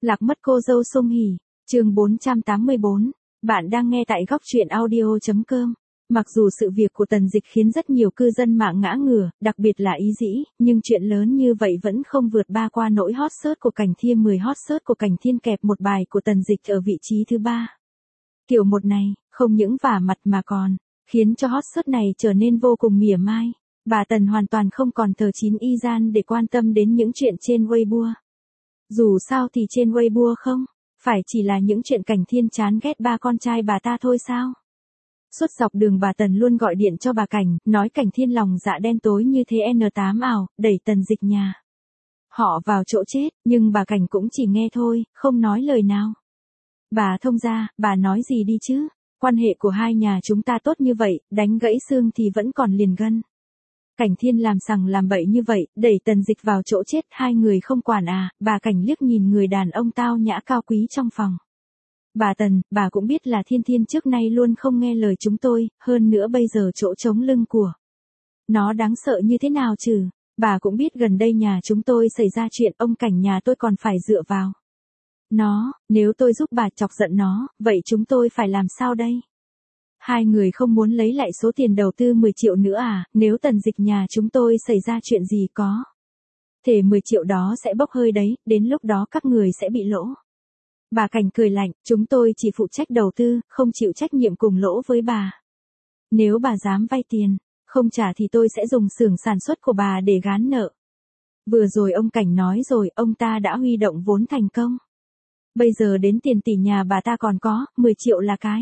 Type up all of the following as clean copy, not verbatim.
Lạc mất cô dâu Sung Hỉ, chương 484, bạn đang nghe tại góc truyện audio.com. Mặc dù sự việc của Tần Dịch khiến rất nhiều cư dân mạng ngã ngửa, đặc biệt là Ý Dĩ, nhưng chuyện lớn như vậy vẫn không vượt ba qua nỗi hot search của Cảnh Thiên. 10 hot search của Cảnh Thiên kẹp một bài của Tần Dịch ở vị trí thứ 3. Kiểu một này, không những vả mặt mà còn khiến cho hot search này trở nên vô cùng mỉa mai. Bà Tần hoàn toàn không còn thờ chín y gian để quan tâm đến những chuyện trên Weibo. Dù sao thì trên Weibo không phải chỉ là những chuyện Cảnh Thiên chán ghét ba con trai bà ta thôi sao? Suốt dọc đường bà Tần luôn gọi điện cho bà Cảnh, nói Cảnh Thiên lòng dạ đen tối như thế N8 ảo, đẩy Tần Dịch nhà họ vào chỗ chết, nhưng bà Cảnh cũng chỉ nghe thôi, không nói lời nào. Bà thông gia, bà nói gì đi chứ? Quan hệ của hai nhà chúng ta tốt như vậy, đánh gãy xương thì vẫn còn liền gân. Cảnh Thiên làm sằng làm bậy như vậy, đẩy Tần Dịch vào chỗ chết, hai người không quản à? Bà Cảnh liếc nhìn người đàn ông tao nhã cao quý trong phòng. Bà Tần, bà cũng biết là Thiên Thiên trước nay luôn không nghe lời chúng tôi, hơn nữa bây giờ chỗ chống lưng của nó đáng sợ như thế nào chứ? Bà cũng biết gần đây nhà chúng tôi xảy ra chuyện, ông Cảnh nhà tôi còn phải dựa vào nó, nếu tôi giúp bà chọc giận nó, vậy chúng tôi phải làm sao đây? Hai người không muốn lấy lại số tiền đầu tư 10 triệu nữa à? Nếu Tần Dịch nhà chúng tôi xảy ra chuyện gì có thể 10 triệu đó sẽ bốc hơi đấy, đến lúc đó các người sẽ bị lỗ. Bà Cảnh cười lạnh, chúng tôi chỉ phụ trách đầu tư, không chịu trách nhiệm cùng lỗ với bà. Nếu bà dám vay tiền, không trả thì tôi sẽ dùng xưởng sản xuất của bà để gán nợ. Vừa rồi ông Cảnh nói rồi, ông ta đã huy động vốn thành công. Bây giờ đến tiền tỷ nhà bà ta còn có, 10 triệu là cái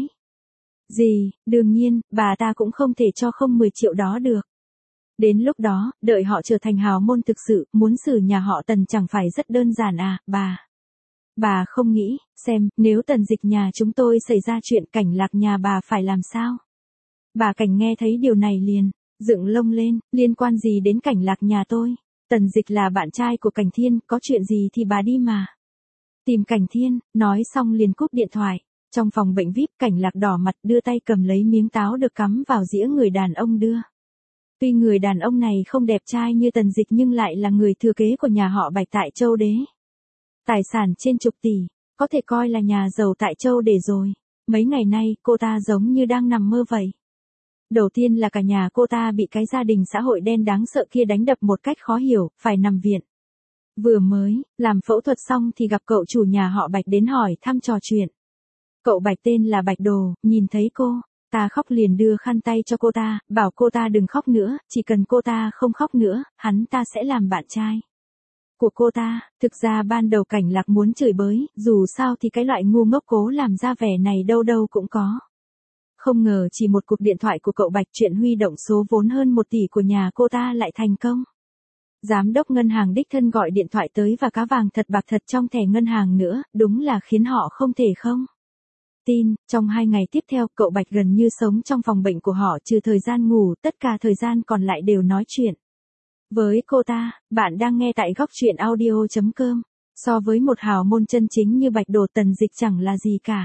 gì? Đương nhiên, bà ta cũng không thể cho không 10 triệu đó được. Đến lúc đó, đợi họ trở thành hào môn thực sự, muốn xử nhà họ Tần chẳng phải rất đơn giản à, bà. Bà không nghĩ, xem, nếu Tần Dịch nhà chúng tôi xảy ra chuyện Cảnh Lạc nhà bà phải làm sao? Bà Cảnh nghe thấy điều này liền dựng lông lên, liên quan gì đến Cảnh Lạc nhà tôi? Tần Dịch là bạn trai của Cảnh Thiên, có chuyện gì thì bà đi mà tìm Cảnh Thiên. Nói xong liền cúp điện thoại. Trong phòng bệnh VIP, Cảnh Lạc đỏ mặt đưa tay cầm lấy miếng táo được cắm vào dĩa người đàn ông đưa. Tuy người đàn ông này không đẹp trai như Tần Dịch nhưng lại là người thừa kế của nhà họ Bạch tại Châu Đế. Tài sản trên chục tỷ, có thể coi là nhà giàu tại Châu Đế rồi. Mấy ngày nay, cô ta giống như đang nằm mơ vậy. Đầu tiên là cả nhà cô ta bị cái gia đình xã hội đen đáng sợ kia đánh đập một cách khó hiểu, phải nằm viện. Vừa mới làm phẫu thuật xong thì gặp cậu chủ nhà họ Bạch đến hỏi thăm trò chuyện. Cậu Bạch tên là Bạch Đồ, nhìn thấy cô ta khóc liền đưa khăn tay cho cô ta, bảo cô ta đừng khóc nữa, chỉ cần cô ta không khóc nữa, hắn ta sẽ làm bạn trai của cô ta. Thực ra ban đầu Cảnh Lạc muốn chửi bới, dù sao thì cái loại ngu ngốc cố làm ra vẻ này đâu đâu cũng có. Không ngờ chỉ một cuộc điện thoại của cậu Bạch, chuyện huy động số vốn hơn 1 tỷ của nhà cô ta lại thành công. Giám đốc ngân hàng đích thân gọi điện thoại tới và cá vàng thật bạc thật trong thẻ ngân hàng nữa, đúng là khiến họ không thể không tin. Trong 2 ngày tiếp theo, cậu Bạch gần như sống trong phòng bệnh của họ, trừ thời gian ngủ, tất cả thời gian còn lại đều nói chuyện với cô ta. Bạn đang nghe tại góc truyện audio.com. So với một hào môn chân chính như Bạch Đồ, Tần Dịch chẳng là gì cả.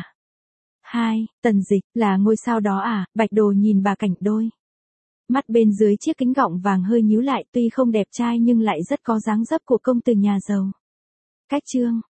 2. Tần Dịch là ngôi sao đó à? Bạch Đồ nhìn bà Cảnh, đôi mắt bên dưới chiếc kính gọng vàng hơi nhíu lại, tuy không đẹp trai nhưng lại rất có dáng dấp của công tử nhà giàu. Cách chương